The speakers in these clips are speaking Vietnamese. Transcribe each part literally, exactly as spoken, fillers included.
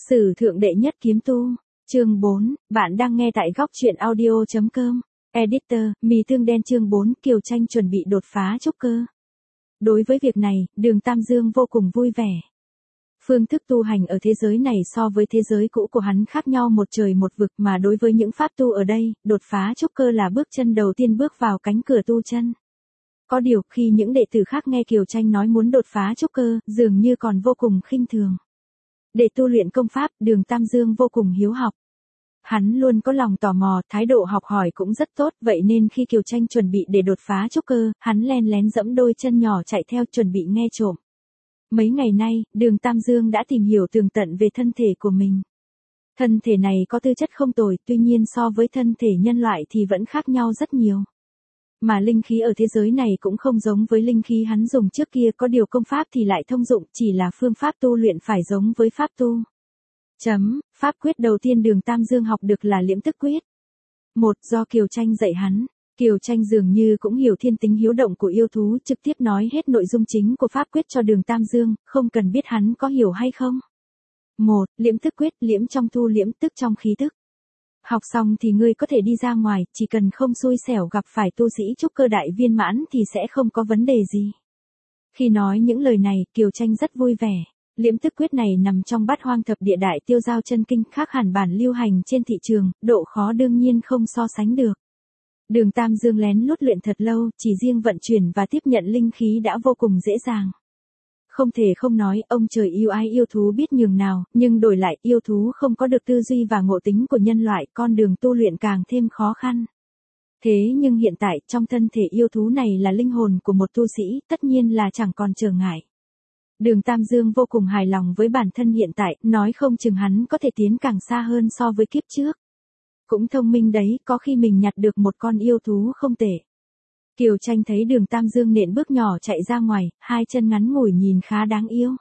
Sử thượng đệ nhất kiếm tu, chương bốn, bạn đang nghe tại góc truyện audio chấm com. Editor, mì tương đen chương bốn, Kiều Tranh chuẩn bị đột phá trúc cơ. Đối với việc này, Đường Tam Dương vô cùng vui vẻ. Phương thức tu hành ở thế giới này so với thế giới cũ của hắn khác nhau một trời một vực, mà đối với những pháp tu ở đây, đột phá trúc cơ là bước chân đầu tiên bước vào cánh cửa tu chân. Có điều, khi những đệ tử khác nghe Kiều Tranh nói muốn đột phá trúc cơ, dường như còn vô cùng khinh thường. Để tu luyện công pháp, Đường Tam Dương vô cùng hiếu học. Hắn luôn có lòng tò mò, thái độ học hỏi cũng rất tốt, vậy nên khi Kiều Tranh chuẩn bị để đột phá trúc cơ, hắn len lén dẫm đôi chân nhỏ chạy theo chuẩn bị nghe trộm. Mấy ngày nay, Đường Tam Dương đã tìm hiểu tường tận về thân thể của mình. Thân thể này có tư chất không tồi, tuy nhiên so với thân thể nhân loại thì vẫn khác nhau rất nhiều. Mà linh khí ở thế giới này cũng không giống với linh khí hắn dùng trước kia, có điều công pháp thì lại thông dụng, chỉ là phương pháp tu luyện phải giống với pháp tu. Chấm, pháp quyết đầu tiên Đường Tam Dương học được là Liễm Tức Quyết. Một, do Kiều Tranh dạy hắn. Kiều Tranh dường như cũng hiểu thiên tính hiếu động của yêu thú, trực tiếp nói hết nội dung chính của pháp quyết cho Đường Tam Dương, không cần biết hắn có hiểu hay không. Một, Liễm Tức Quyết, liễm trong thu liễm, tức trong khí tức. Học xong thì ngươi có thể đi ra ngoài, chỉ cần không xui xẻo gặp phải tu sĩ trúc cơ đại viên mãn thì sẽ không có vấn đề gì. Khi nói những lời này, Kiều Tranh rất vui vẻ. Liễm Tức Quyết này nằm trong Bát Hoang Thập Địa Đại Tiêu Giao Chân Kinh, khác hẳn bản lưu hành trên thị trường, độ khó đương nhiên không so sánh được. Đường Tam Dương lén lút luyện thật lâu, chỉ riêng vận chuyển và tiếp nhận linh khí đã vô cùng dễ dàng. Không thể không nói, ông trời yêu ai yêu thú biết nhường nào, nhưng đổi lại, yêu thú không có được tư duy và ngộ tính của nhân loại, con đường tu luyện càng thêm khó khăn. Thế nhưng hiện tại, trong thân thể yêu thú này là linh hồn của một tu sĩ, tất nhiên là chẳng còn trở ngại. Đường Tam Dương vô cùng hài lòng với bản thân hiện tại, nói không chừng hắn có thể tiến càng xa hơn so với kiếp trước. Cũng thông minh đấy, có khi mình nhặt được một con yêu thú không tệ. Kiều Tranh thấy Đường Tam Dương nện bước nhỏ chạy ra ngoài, hai chân ngắn ngủi nhìn khá đáng yêu.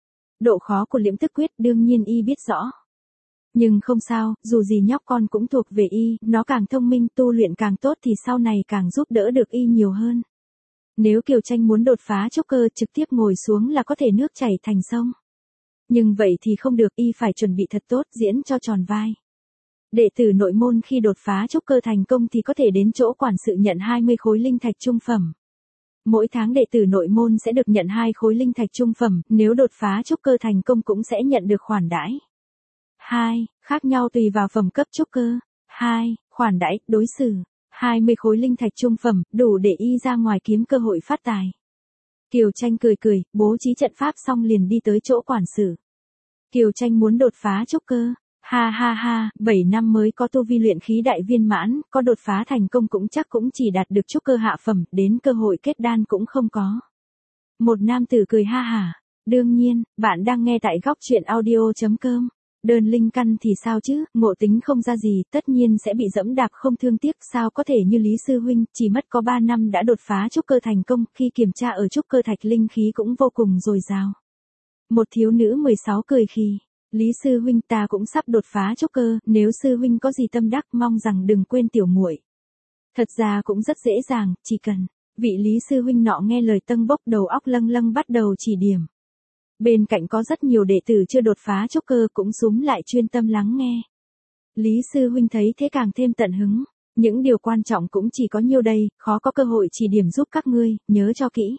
Độ khó của Liễm Tức Quyết đương nhiên y biết rõ. Nhưng không sao, dù gì nhóc con cũng thuộc về y, nó càng thông minh, tu luyện càng tốt thì sau này càng giúp đỡ được y nhiều hơn. Nếu Kiều Tranh muốn đột phá trúc cơ trực tiếp ngồi xuống là có thể nước chảy thành sông. Nhưng vậy thì không được, y phải chuẩn bị thật tốt, diễn cho tròn vai. Đệ tử nội môn khi đột phá trúc cơ thành công thì có thể đến chỗ quản sự nhận hai mươi khối linh thạch trung phẩm. Mỗi tháng đệ tử nội môn sẽ được nhận hai khối linh thạch trung phẩm, nếu đột phá trúc cơ thành công cũng sẽ nhận được khoản đãi. hai. Khác nhau tùy vào phẩm cấp trúc cơ. hai. Khoản đãi, đối xử. hai mươi khối linh thạch trung phẩm, đủ để y ra ngoài kiếm cơ hội phát tài. Kiều Tranh cười cười, bố trí trận pháp xong liền đi tới chỗ quản sự. Kiều Tranh muốn đột phá trúc cơ. Ha ha ha, bảy năm mới có tu vi luyện khí đại viên mãn, có đột phá thành công cũng chắc cũng chỉ đạt được trúc cơ hạ phẩm, đến cơ hội kết đan cũng không có. Một nam tử cười ha hả. Đương nhiên, bạn đang nghe tại góc truyện audio chấm com. Đơn linh căn thì sao chứ, ngộ tính không ra gì, tất nhiên sẽ bị dẫm đạp không thương tiếc, sao có thể như Lý Sư Huynh, chỉ mất có ba năm đã đột phá trúc cơ thành công, khi kiểm tra ở trúc cơ thạch linh khí cũng vô cùng dồi dào. Một thiếu nữ mười sáu cười khì. Lý Sư Huynh, ta cũng sắp đột phá trúc cơ, nếu Sư Huynh có gì tâm đắc mong rằng đừng quên tiểu muội. Thật ra cũng rất dễ dàng, chỉ cần, vị Lý Sư Huynh nọ nghe lời tâng bốc đầu óc lâng lâng bắt đầu chỉ điểm. Bên cạnh có rất nhiều đệ tử chưa đột phá trúc cơ cũng súm lại chuyên tâm lắng nghe. Lý Sư Huynh thấy thế càng thêm tận hứng, những điều quan trọng cũng chỉ có nhiêu đây, khó có cơ hội chỉ điểm giúp các ngươi, nhớ cho kỹ.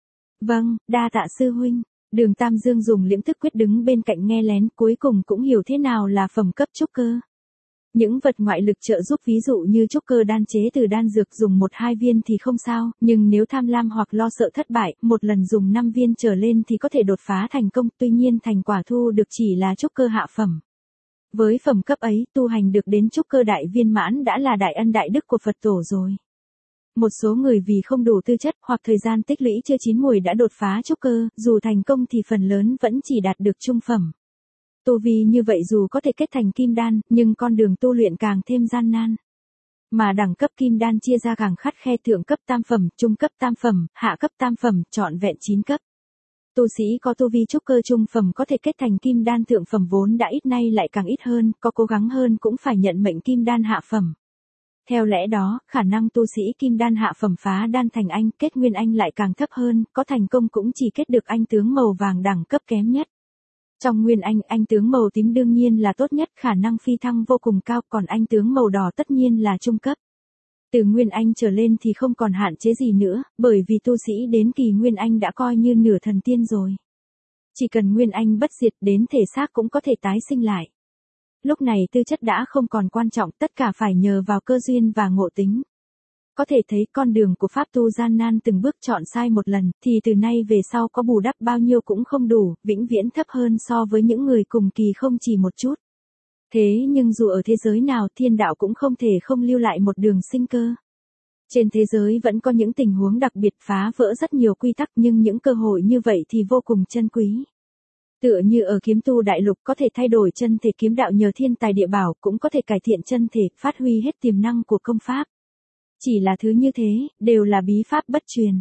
Vâng, đa tạ Sư Huynh. Đường Tam Dương dùng Liễm Tức Quyết đứng bên cạnh nghe lén, cuối cùng cũng hiểu thế nào là phẩm cấp trúc cơ. Những vật ngoại lực trợ giúp ví dụ như trúc cơ đan chế từ đan dược dùng một hai viên thì không sao, nhưng nếu tham lam hoặc lo sợ thất bại, một lần dùng năm viên trở lên thì có thể đột phá thành công, tuy nhiên thành quả thu được chỉ là trúc cơ hạ phẩm. Với phẩm cấp ấy, tu hành được đến trúc cơ đại viên mãn đã là đại ân đại đức của Phật tổ rồi. Một số người vì không đủ tư chất hoặc thời gian tích lũy chưa chín mùi đã đột phá trúc cơ, dù thành công thì phần lớn vẫn chỉ đạt được trung phẩm. Tu vi như vậy dù có thể kết thành kim đan, nhưng con đường tu luyện càng thêm gian nan. Mà đẳng cấp kim đan chia ra càng khắt khe, thượng cấp tam phẩm, trung cấp tam phẩm, hạ cấp tam phẩm, trọn vẹn chín cấp. Tu sĩ có tu vi trúc cơ trung phẩm có thể kết thành kim đan thượng phẩm vốn đã ít nay lại càng ít hơn, có cố gắng hơn cũng phải nhận mệnh kim đan hạ phẩm. Theo lẽ đó, khả năng tu sĩ kim đan hạ phẩm phá đan thành anh, kết nguyên anh lại càng thấp hơn, có thành công cũng chỉ kết được anh tướng màu vàng đẳng cấp kém nhất. Trong Nguyên Anh, anh tướng màu tím đương nhiên là tốt nhất, khả năng phi thăng vô cùng cao, còn anh tướng màu đỏ tất nhiên là trung cấp. Từ Nguyên Anh trở lên thì không còn hạn chế gì nữa, bởi vì tu sĩ đến kỳ Nguyên Anh đã coi như nửa thần tiên rồi. Chỉ cần Nguyên Anh bất diệt, đến thể xác cũng có thể tái sinh lại. Lúc này tư chất đã không còn quan trọng, tất cả phải nhờ vào cơ duyên và ngộ tính. Có thể thấy con đường của pháp tu gian nan từng bước chọn sai một lần, thì từ nay về sau có bù đắp bao nhiêu cũng không đủ, vĩnh viễn thấp hơn so với những người cùng kỳ không chỉ một chút. Thế nhưng dù ở thế giới nào, thiên đạo cũng không thể không lưu lại một đường sinh cơ. Trên thế giới vẫn có những tình huống đặc biệt phá vỡ rất nhiều quy tắc, nhưng những cơ hội như vậy thì vô cùng chân quý. Tựa như ở kiếm tu đại lục, có thể thay đổi chân thể kiếm đạo nhờ thiên tài địa bảo, cũng có thể cải thiện chân thể, phát huy hết tiềm năng của công pháp. Chỉ là thứ như thế, đều là bí pháp bất truyền.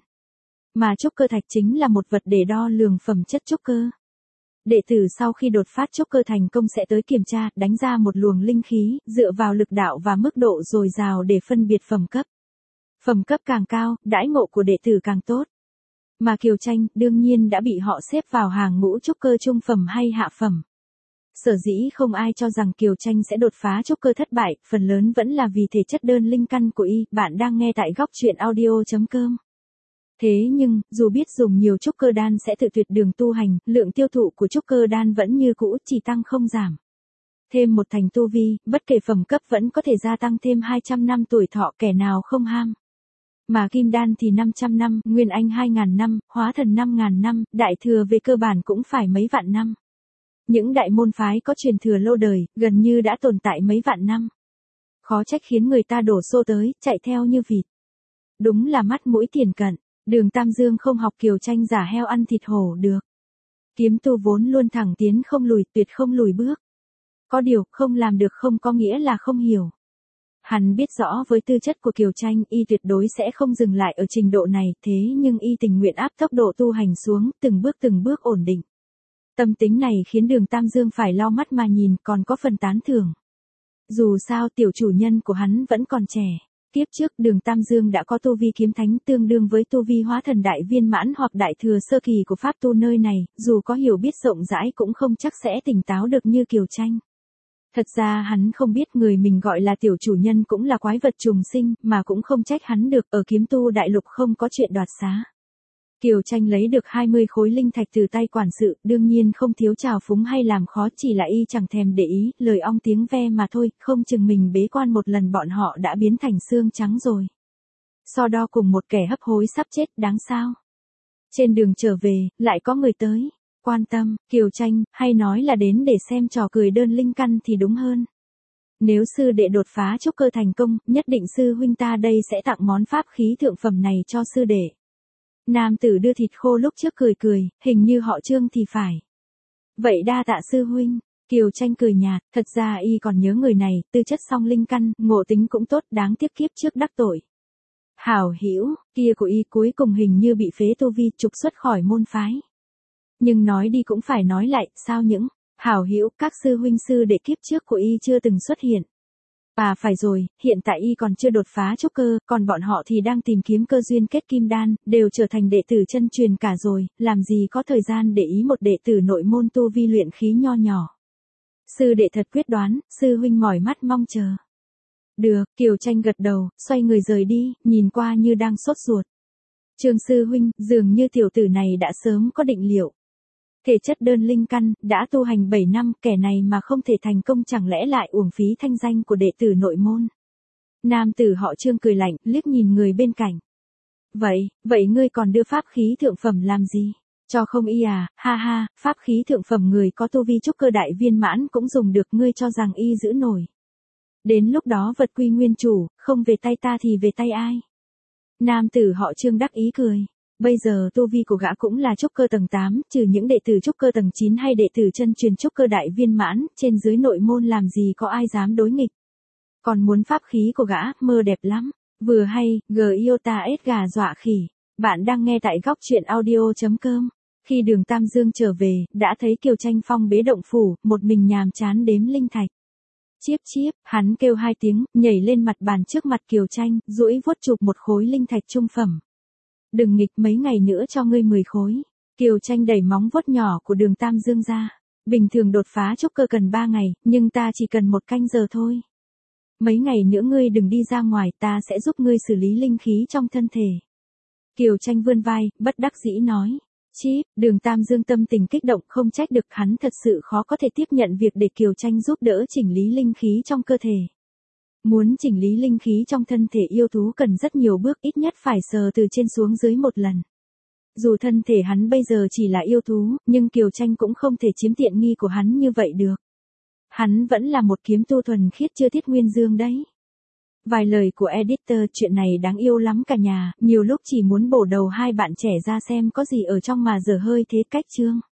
Mà trúc cơ thạch chính là một vật để đo lường phẩm chất trúc cơ. Đệ tử sau khi đột phát trúc cơ thành công sẽ tới kiểm tra, đánh ra một luồng linh khí, dựa vào lực đạo và mức độ dồi dào để phân biệt phẩm cấp. Phẩm cấp càng cao, đãi ngộ của đệ tử càng tốt. Mà Kiều Tranh, đương nhiên đã bị họ xếp vào hàng ngũ trúc cơ trung phẩm hay hạ phẩm. Sở dĩ không ai cho rằng Kiều Tranh sẽ đột phá trúc cơ thất bại, phần lớn vẫn là vì thể chất đơn linh căn của y. Bạn đang nghe tại góc truyện audio chấm com. Thế nhưng, dù biết dùng nhiều trúc cơ đan sẽ tự tuyệt đường tu hành, lượng tiêu thụ của trúc cơ đan vẫn như cũ, chỉ tăng không giảm. Thêm một thành tu vi, bất kể phẩm cấp vẫn có thể gia tăng thêm hai trăm năm tuổi thọ, kẻ nào không ham. Mà kim đan thì năm trăm năm, Nguyên Anh hai nghìn năm, hóa thần năm nghìn năm, đại thừa về cơ bản cũng phải mấy vạn năm. Những đại môn phái có truyền thừa lâu đời, gần như đã tồn tại mấy vạn năm. Khó trách khiến người ta đổ xô tới, chạy theo như vịt. Đúng là mắt mũi tiền cận, Đường Tam Dương không học Kiều Tranh giả heo ăn thịt hổ được. Kiếm tu vốn luôn thẳng tiến không lùi, tuyệt không lùi bước. Có điều, không làm được không có nghĩa là không hiểu. Hắn biết rõ với tư chất của Kiều Tranh, y tuyệt đối sẽ không dừng lại ở trình độ này, thế nhưng y tình nguyện áp tốc độ tu hành xuống, từng bước từng bước ổn định. Tâm tính này khiến Đường Tam Dương phải lau mắt mà nhìn, còn có phần tán thưởng. Dù sao tiểu chủ nhân của hắn vẫn còn trẻ. Tiếp trước Đường Tam Dương đã có tu vi kiếm thánh, tương đương với tu vi hóa thần đại viên mãn hoặc đại thừa sơ kỳ của pháp tu nơi này, dù có hiểu biết rộng rãi cũng không chắc sẽ tỉnh táo được như Kiều Tranh. Thật ra hắn không biết người mình gọi là tiểu chủ nhân cũng là quái vật trùng sinh, mà cũng không trách hắn được, ở kiếm tu đại lục không có chuyện đoạt xá. Kiều Tranh lấy được hai mươi khối linh thạch từ tay quản sự, đương nhiên không thiếu trào phúng hay làm khó, chỉ là y chẳng thèm để ý, lời ong tiếng ve mà thôi, không chừng mình bế quan một lần bọn họ đã biến thành xương trắng rồi. So đo cùng một kẻ hấp hối sắp chết, đáng sao? Trên đường trở về, lại có người tới. Quan tâm, Kiều Tranh, hay nói là đến để xem trò cười đơn linh căn thì đúng hơn. Nếu sư đệ đột phá trúc cơ thành công, nhất định sư huynh ta đây sẽ tặng món pháp khí thượng phẩm này cho sư đệ. Nam tử đưa thịt khô lúc trước cười cười, hình như họ Trương thì phải. Vậy đa tạ sư huynh. Kiều Tranh cười nhạt, thật ra y còn nhớ người này, tư chất song linh căn, ngộ tính cũng tốt, đáng tiếc kiếp trước đắc tội. Hảo hữu kia của y cuối cùng hình như bị phế tu vi, trục xuất khỏi môn phái. Nhưng nói đi cũng phải nói lại, sao những hảo hữu các sư huynh sư đệ kiếp trước của y chưa từng xuất hiện. À phải rồi, hiện tại y còn chưa đột phá trúc cơ, còn bọn họ thì đang tìm kiếm cơ duyên kết kim đan, đều trở thành đệ tử chân truyền cả rồi, làm gì có thời gian để ý một đệ tử nội môn tu vi luyện khí nho nhỏ. Sư đệ thật quyết đoán, sư huynh mỏi mắt mong chờ. Được, Kiều Tranh gật đầu, xoay người rời đi, nhìn qua như đang sốt ruột. Trương sư huynh, dường như tiểu tử này đã sớm có định liệu. Thể chất đơn linh căn, đã tu hành bảy năm, kẻ này mà không thể thành công chẳng lẽ lại uổng phí thanh danh của đệ tử nội môn. Nam tử họ Trương cười lạnh, liếc nhìn người bên cạnh. Vậy, vậy ngươi còn đưa pháp khí thượng phẩm làm gì? Cho không y à, ha ha, pháp khí thượng phẩm người có tu vi trúc cơ đại viên mãn cũng dùng được, ngươi cho rằng y giữ nổi. Đến lúc đó vật quy nguyên chủ, không về tay ta thì về tay ai? Nam tử họ Trương đắc ý cười. Bây giờ tu vi của gã cũng là trúc cơ tầng tám, trừ những đệ tử trúc cơ tầng chín hay đệ tử chân truyền trúc cơ đại viên mãn, trên dưới nội môn làm gì có ai dám đối nghịch. Còn muốn pháp khí của gã, mơ đẹp lắm. Vừa hay, Giota ết gà dọa khỉ. Bạn đang nghe tại góc truyện audio chấm com. Khi Đường Tam Dương trở về, đã thấy Kiều Tranh phong bế động phủ, một mình nhàm chán đếm linh thạch. Chiếp chiếp, hắn kêu hai tiếng, nhảy lên mặt bàn trước mặt Kiều Tranh, duỗi vuốt chụp một khối linh thạch trung phẩm. Đừng nghịch, mấy ngày nữa cho ngươi mười khối. Kiều Tranh đẩy móng vuốt nhỏ của Đường Tam Dương ra. Bình thường đột phá trúc cơ cần ba ngày, nhưng ta chỉ cần một canh giờ thôi. Mấy ngày nữa ngươi đừng đi ra ngoài, ta sẽ giúp ngươi xử lý linh khí trong thân thể. Kiều Tranh vươn vai, bất đắc dĩ nói. Chíp, Đường Tam Dương tâm tình kích động, không trách được, hắn thật sự khó có thể tiếp nhận việc để Kiều Tranh giúp đỡ chỉnh lý linh khí trong cơ thể. Muốn chỉnh lý linh khí trong thân thể yêu thú cần rất nhiều bước, ít nhất phải sờ từ trên xuống dưới một lần. Dù thân thể hắn bây giờ chỉ là yêu thú, nhưng Kiều Tranh cũng không thể chiếm tiện nghi của hắn như vậy được. Hắn vẫn là một kiếm tu thuần khiết chưa thiết nguyên dương đấy. Vài lời của editor, chuyện này đáng yêu lắm cả nhà, nhiều lúc chỉ muốn bổ đầu hai bạn trẻ ra xem có gì ở trong mà dở hơi thế cách chương.